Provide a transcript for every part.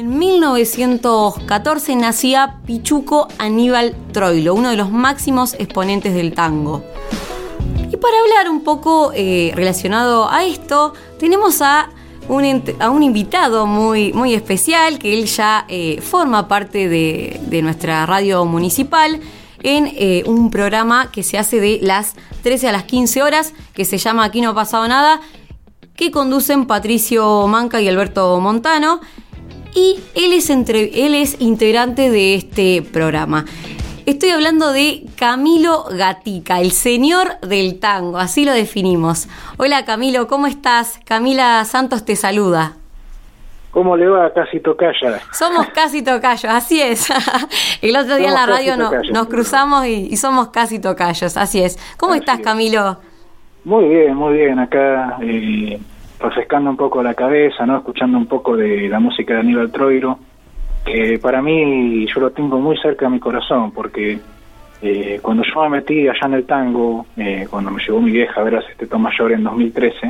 En 1914 nacía Pichuco Aníbal Troilo, uno de los máximos exponentes del tango. Y para hablar un poco relacionado a esto, tenemos a un invitado muy especial, que él ya forma parte de nuestra radio municipal en un programa que se hace de las 13 a las 15 horas, que se llama Aquí no ha pasado nada, que conducen Patricio Manca y Alberto Montano, y él es integrante de este programa. Estoy hablando de Camilo Gatica, el señor del tango, así lo definimos. Hola Camilo, ¿cómo estás? Camila Santos te saluda. ¿Cómo le va? Casi tocaya. Somos casi tocayos, así es. El otro día en la radio nos cruzamos y somos casi tocayos, así es. ¿Cómo estás, Camilo? Muy bien. Acá refrescando un poco la cabeza, ¿no? Escuchando un poco de la música de Aníbal Troilo, que para mí yo lo tengo muy cerca de mi corazón, porque cuando yo me metí allá en el tango, cuando me llevó mi vieja a ver a Sexteto Mayor en 2013,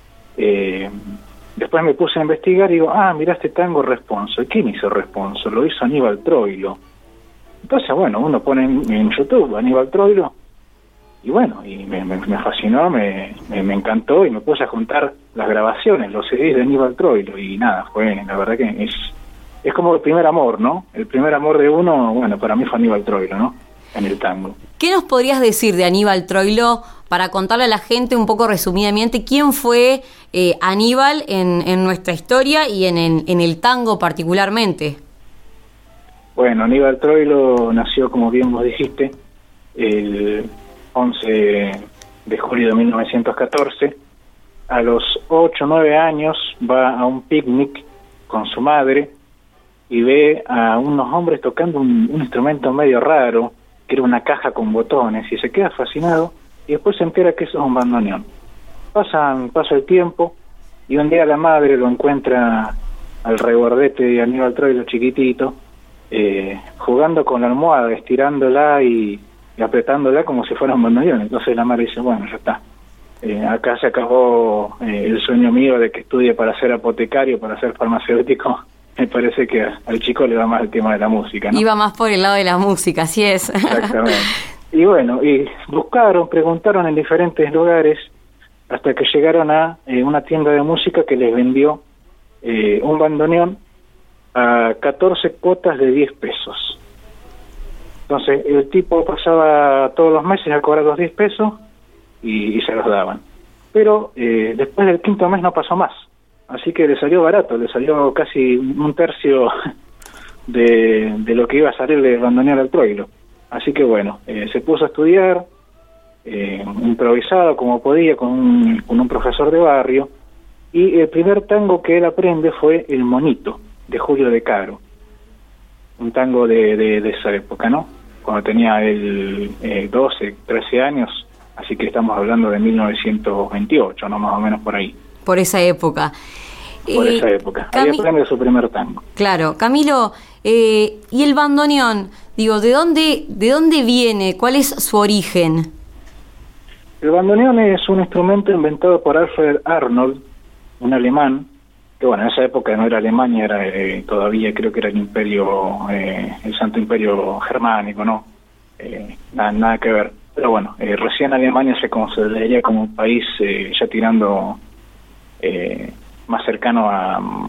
después me puse a investigar y digo, mirá este tango Responso. ¿Y quién hizo Responso? Lo hizo Aníbal Troilo. Entonces, bueno, uno pone en YouTube Aníbal Troilo, y bueno, y me fascinó, me encantó, y me puse a juntar las grabaciones, los CDs de Aníbal Troilo, y nada, la verdad que es como el primer amor, ¿no? El primer amor de uno, bueno, para mí fue Aníbal Troilo, ¿no? En el tango. ¿Qué nos podrías decir de Aníbal Troilo para contarle a la gente un poco resumidamente quién fue Aníbal en nuestra historia y en el tango particularmente? Bueno, Aníbal Troilo nació, como bien vos dijiste, el 11 de julio de 1914. A los 8 o 9 años va a un picnic con su madre y ve a unos hombres tocando un instrumento medio raro, que era una caja con botones, y se queda fascinado, y después se entera que eso es un bandoneón. Pasa el tiempo, y un día la madre lo encuentra al regordete de Aníbal Troilo chiquitito, jugando con la almohada, estirándola y apretándola como si fuera un bandoneón. Entonces la madre dice, bueno, ya está. Acá se acabó el sueño mío de que estudie para ser apotecario, para ser farmacéutico. Me parece que al chico le va más el tema de la música, ¿no? Iba más por el lado de la música, así es. Exactamente. Y bueno, y preguntaron en diferentes lugares, hasta que llegaron a una tienda de música que les vendió un bandoneón a 14 cuotas de 10 pesos. Entonces el tipo pasaba todos los meses a cobrar los 10 pesos y se los daban. Pero después del quinto mes no pasó más. Así que le salió barato, le salió casi un tercio de lo que iba a salir de bandonear al Troilo. Así que bueno, se puso a estudiar, improvisado como podía, con un profesor de barrio, y el primer tango que él aprende fue El Monito, de Julio De Caro. Un tango de esa época, ¿no? Cuando tenía él 12, 13 años, así que estamos hablando de 1928, ¿no? Más o menos por ahí. Por esa época. Ahí aprende su primer tango. Claro, Camilo, ¿y el bandoneón? Digo, ¿de dónde viene? ¿Cuál es su origen? El bandoneón es un instrumento inventado por Alfred Arnold, un alemán, que bueno, en esa época no era Alemania, era todavía creo que era el imperio, el Santo Imperio Germánico, ¿no? Nada que ver. Pero bueno, recién Alemania se consideraría como un país ya tirando más cercano a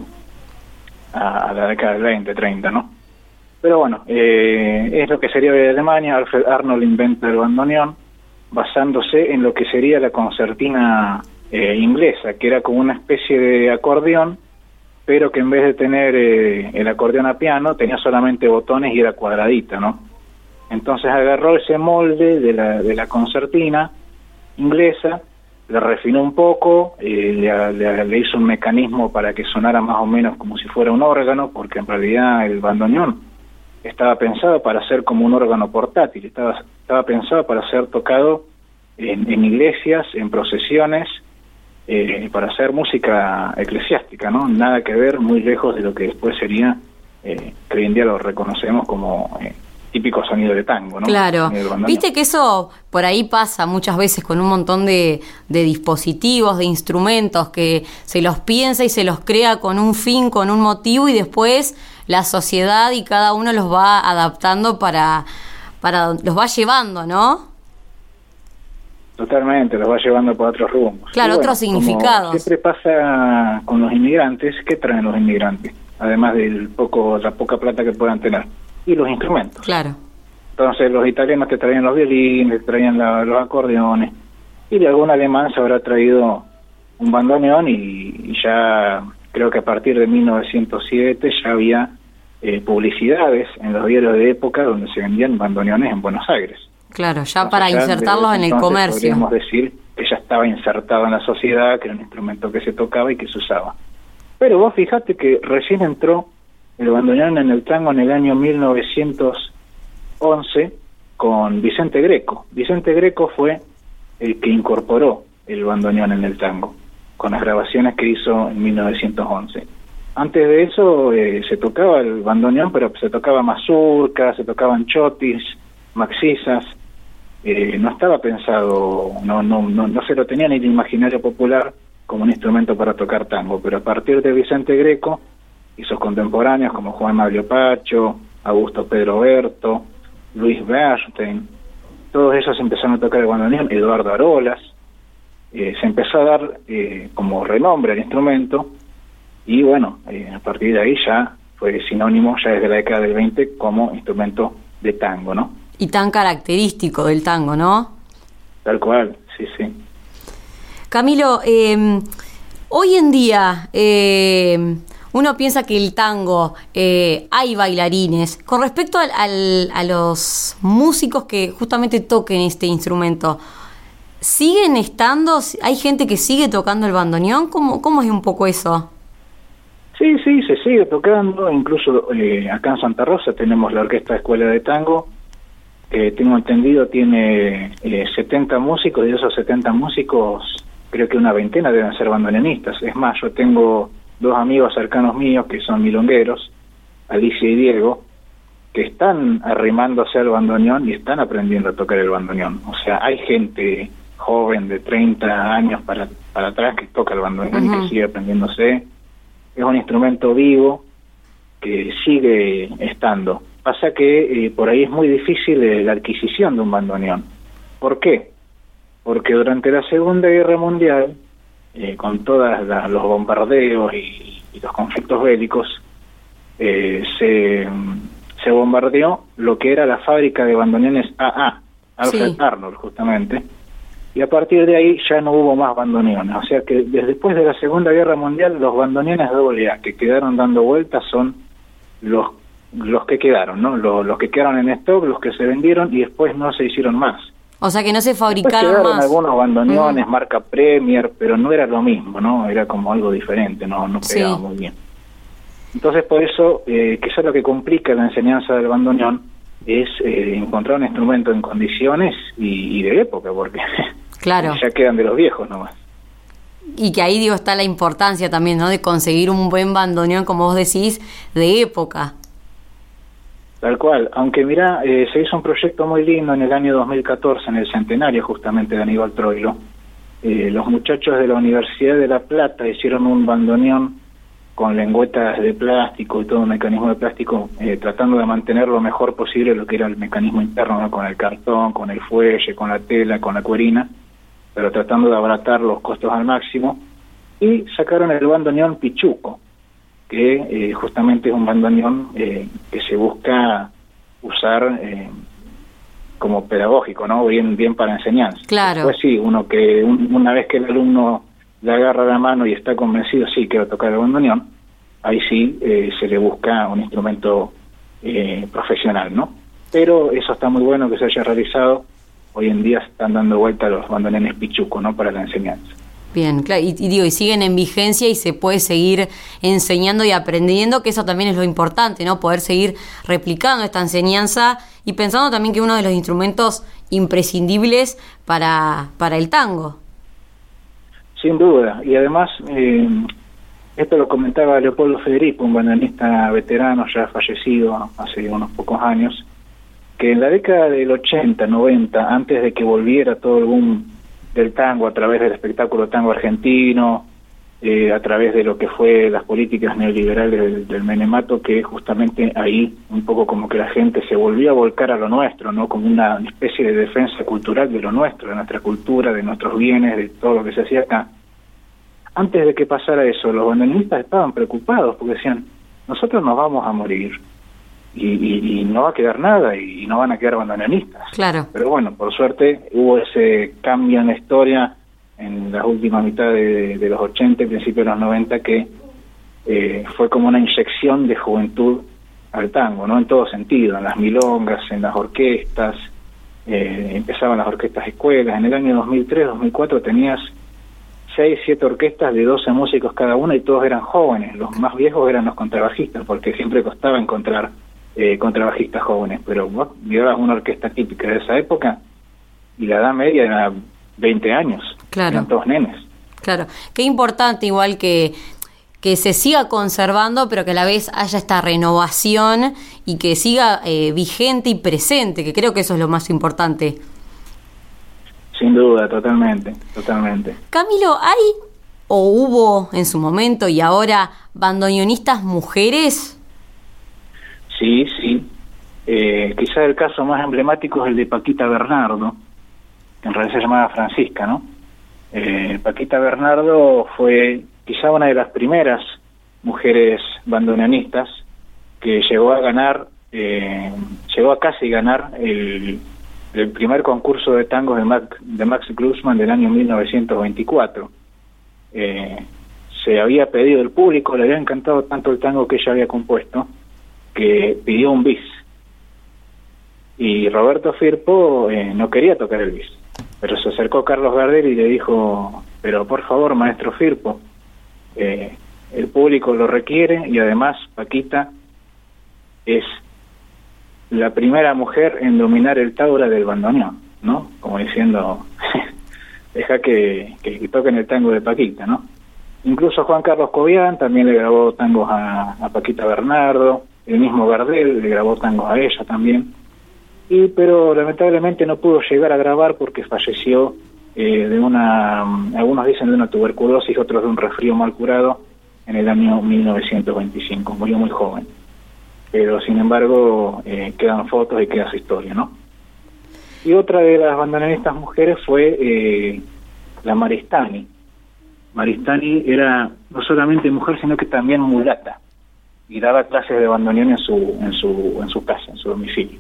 la década del 20, 30, ¿no? Pero bueno, es lo que sería de Alemania. Alfred Arnold inventa el bandoneón basándose en lo que sería la concertina inglesa, que era como una especie de acordeón, pero que en vez de tener el acordeón a piano, tenía solamente botones y era cuadradita, ¿no? Entonces agarró ese molde de la concertina inglesa, le refinó un poco, le hizo un mecanismo para que sonara más o menos como si fuera un órgano, porque en realidad el bandoneón estaba pensado para ser como un órgano portátil, estaba pensado para ser tocado en iglesias, en procesiones, para hacer música eclesiástica, ¿no? Nada que ver, muy lejos de lo que después sería, que hoy en día lo reconocemos como típico sonido de tango, ¿no? Claro. Viste que eso por ahí pasa muchas veces con un montón de dispositivos, de instrumentos, que se los piensa y se los crea con un fin, con un motivo, y después la sociedad y cada uno los va adaptando para los va llevando, ¿no? Totalmente, los va llevando por otros rumbos. Claro, otros significados. Siempre pasa con los inmigrantes. ¿Qué traen los inmigrantes? Además de la poca plata que puedan tener. Y los instrumentos. Claro. Entonces los italianos te traían los violines, te traían los acordeones, y de algún alemán se habrá traído un bandoneón, y ya creo que a partir de 1907 ya había publicidades en los diarios de época donde se vendían bandoneones en Buenos Aires. Claro, ya para insertarlos en el comercio. Podríamos decir que ya estaba insertado en la sociedad, que era un instrumento que se tocaba y que se usaba. Pero vos fijate que recién entró el bandoneón en el tango en el año 1911 con Vicente Greco. Vicente Greco fue el que incorporó el bandoneón en el tango, con las grabaciones que hizo en 1911. Antes de eso se tocaba el bandoneón, pero se tocaba mazurca, se tocaban chotis, maxisas. No estaba pensado, no se lo tenía ni el imaginario popular como un instrumento para tocar tango, pero a partir de Vicente Greco y sus contemporáneos como Juan Maglio Pacho, Augusto Pedro Berto, Luis Bernstein, todos ellos empezaron a tocar el bandoneón, Eduardo Arolas, se empezó a dar como renombre al instrumento, y bueno, a partir de ahí ya fue sinónimo, ya desde la década del 20, como instrumento de tango, ¿no? Y tan característico del tango, ¿no? Tal cual, sí, sí. Camilo, hoy en día uno piensa que el tango, hay bailarines. Con respecto a los músicos que justamente toquen este instrumento, ¿siguen estando? ¿Hay gente que sigue tocando el bandoneón? ¿Cómo es un poco eso? Sí, se sigue tocando. Incluso acá en Santa Rosa tenemos la Orquesta Escuela de Tango. Tengo entendido tiene 70 músicos, y de esos 70 músicos creo que una veintena deben ser bandoneonistas. Es más, yo tengo 2 amigos cercanos míos que son milongueros, Alicia y Diego, que están arrimándose al bandoneón y están aprendiendo a tocar el bandoneón. O sea, hay gente joven de 30 años para atrás que toca el bandoneón, y que sigue aprendiéndose. Es un instrumento vivo que sigue estando. Pasa que por ahí es muy difícil la adquisición de un bandoneón. ¿Por qué? Porque durante la Segunda Guerra Mundial, con todos los bombardeos y los conflictos bélicos, se bombardeó lo que era la fábrica de bandoneones AA, Alfred Arnold, justamente, y a partir de ahí ya no hubo más bandoneones. O sea que después de la Segunda Guerra Mundial, los bandoneones AA que quedaron dando vueltas son los que quedaron, ¿no? Los que quedaron en stock, los que se vendieron, y después no se hicieron más. O sea que no se fabricaron después quedaron más. Algunos bandoneones, marca Premier, pero no era lo mismo, ¿no? Era como algo diferente, no pegaba muy bien. Entonces, por eso, quizás lo que complica la enseñanza del bandoneón es encontrar un instrumento en condiciones y de época, porque claro, ya quedan de los viejos nomás. Y que ahí, está la importancia también, ¿no? De conseguir un buen bandoneón, como vos decís, de época. Tal cual, aunque mirá, se hizo un proyecto muy lindo en el año 2014, en el centenario justamente de Aníbal Troilo. Los muchachos de la Universidad de La Plata hicieron un bandoneón con lengüetas de plástico y todo un mecanismo de plástico, tratando de mantener lo mejor posible lo que era el mecanismo interno, ¿no? Con el cartón, con el fuelle, con la tela, con la cuerina, pero tratando de abaratar los costos al máximo, y sacaron el bandoneón Pichuco, que justamente es un bandoneón que se busca usar como pedagógico, ¿no? Bien para enseñanza. Claro. Pues sí, una vez que el alumno le agarra la mano y está convencido, sí, quiero tocar el bandoneón, ahí sí se le busca un instrumento profesional, ¿no? Pero eso está muy bueno que se haya realizado. Hoy en día están dando vuelta los bandoneones Pichuco, ¿no? Para la enseñanza. Bien, claro, y siguen en vigencia y se puede seguir enseñando y aprendiendo, que eso también es lo importante, ¿no? Poder seguir replicando esta enseñanza y pensando también que uno de los instrumentos imprescindibles para el tango. Sin duda, y además, esto lo comentaba Leopoldo Federico, un bandoneonista veterano ya fallecido hace unos pocos años, que en la década del 80, 90, antes de que volviera todo el boom del tango a través del espectáculo tango argentino, a través de lo que fue las políticas neoliberales del menemato, que justamente ahí un poco como que la gente se volvió a volcar a lo nuestro, ¿no? Como una especie de defensa cultural de lo nuestro, de nuestra cultura, de nuestros bienes, de todo lo que se hacía acá. Antes de que pasara eso, los bandoneonistas estaban preocupados porque decían, nosotros nos vamos a morir y no va a quedar nada y no van a quedar bandoneonistas. Claro. Pero bueno, por suerte hubo ese cambio en la historia en la última mitad de los 80 y principios de los 90 que fue como una inyección de juventud al tango, ¿no? En todo sentido, en las milongas, en las orquestas, empezaban las orquestas escuelas. En el año 2003, 2004 tenías 6, 7 orquestas de 12 músicos cada una y todos eran jóvenes. Los más viejos eran los contrabajistas, porque siempre costaba encontrar contrabajistas jóvenes, pero vos llevabas una orquesta típica de esa época y la edad media era 20 años. Claro. Eran todos nenes. Claro, qué importante igual que se siga conservando, pero que a la vez haya esta renovación y que siga vigente y presente, que creo que eso es lo más importante. Sin duda, totalmente. Camilo, ¿hay o hubo en su momento y ahora bandoneonistas mujeres? Sí. Quizá el caso más emblemático es el de Paquita Bernardo, que en realidad se llamaba Francisca, ¿no? Paquita Bernardo fue quizá una de las primeras mujeres bandoneonistas que llegó a casi ganar el primer concurso de tangos de Max Glucksmann del año 1924. Se había pedido, el público le había encantado tanto el tango que ella había compuesto, que pidió un bis. Y Roberto Firpo no quería tocar el bis, pero se acercó Carlos Gardel y le dijo, pero por favor, maestro Firpo, el público lo requiere y además Paquita es la primera mujer en dominar el taura del bandoneón, ¿no? Como diciendo, deja que toquen el tango de Paquita, ¿no? Incluso Juan Carlos Cobian también le grabó tangos a Paquita Bernardo, el mismo Gardel le grabó tangos a ella también, pero lamentablemente no pudo llegar a grabar porque falleció algunos dicen de una tuberculosis, otros de un resfrío mal curado en el año 1925, murió muy joven. Pero sin embargo quedan fotos y queda su historia, ¿no? Y otra de las bandoneonistas mujeres fue la Maristani. Maristani era no solamente mujer, sino que también mulata, y daba clases de bandoneón en su casa, en su domicilio.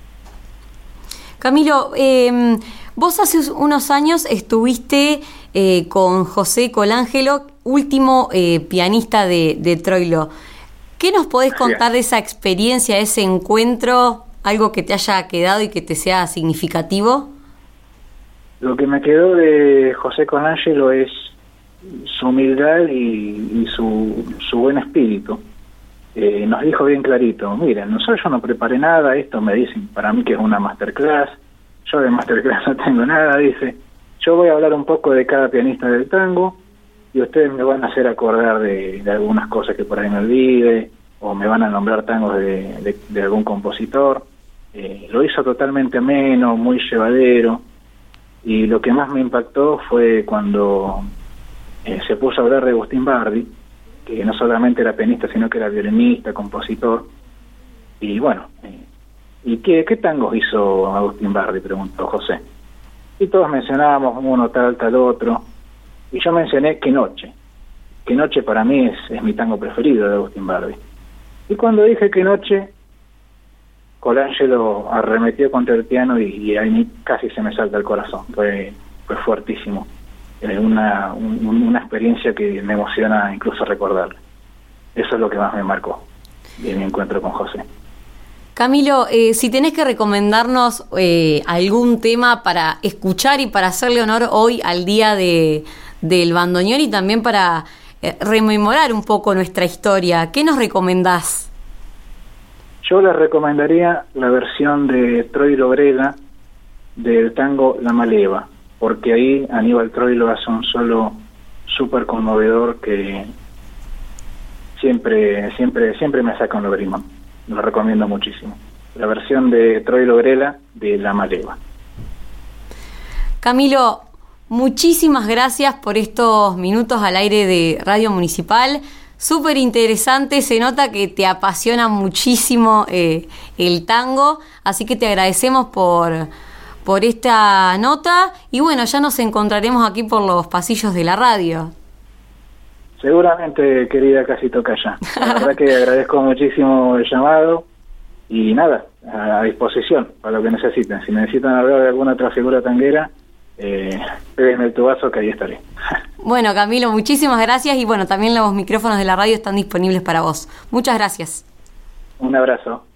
Camilo, vos hace unos años estuviste con José Colangelo, último pianista de Troilo. ¿Qué nos podés contar de esa experiencia, de ese encuentro? ¿Algo que te haya quedado y que te sea significativo? Lo que me quedó de José Colangelo es su humildad y su buen espíritu. Nos dijo bien clarito, miren, yo no preparé nada, esto me dicen para mí que es una masterclass, yo de masterclass no tengo nada, dice, yo voy a hablar un poco de cada pianista del tango y ustedes me van a hacer acordar de algunas cosas que por ahí me olvide, o me van a nombrar tangos de algún compositor. Lo hizo totalmente ameno, muy llevadero, y lo que más me impactó fue cuando se puso a hablar de Agustín Bardi, que no solamente era pianista, sino que era violinista, compositor. Y bueno, ¿y qué tangos hizo Agustín Bardi?, preguntó José. Y todos mencionábamos uno, tal otro. Y yo mencioné Qué Noche. Qué Noche para mí es mi tango preferido de Agustín Bardi. Y cuando dije Qué Noche, Colangelo arremetió contra el piano y ahí casi se me salta el corazón. Fue fuertísimo. Una experiencia que me emociona incluso recordarla. Eso es lo que más me marcó de mi encuentro con José. Camilo, si tenés que recomendarnos algún tema para escuchar y para hacerle honor hoy al día del bandoneón y también para rememorar un poco nuestra historia, ¿qué nos recomendás? Yo les recomendaría la versión de Troilo Breda del tango La Maleva, porque ahí Aníbal Troilo hace un solo súper conmovedor que siempre me saca un lagrimón. Lo recomiendo muchísimo. la versión de Troilo Grela de La Maleva. Camilo, muchísimas gracias por estos minutos al aire de Radio Municipal. Súper interesante, se nota que te apasiona muchísimo el tango, así que te agradecemos por esta nota y bueno, ya nos encontraremos aquí por los pasillos de la radio. Seguramente, querida Casi Tocaya. La verdad que agradezco muchísimo el llamado y nada, a disposición para lo que necesiten. Si necesitan hablar de alguna otra figura tanguera, péguenme el tubazo que ahí estaré. Bueno, Camilo, muchísimas gracias y bueno, también los micrófonos de la radio están disponibles para vos. Muchas gracias. Un abrazo.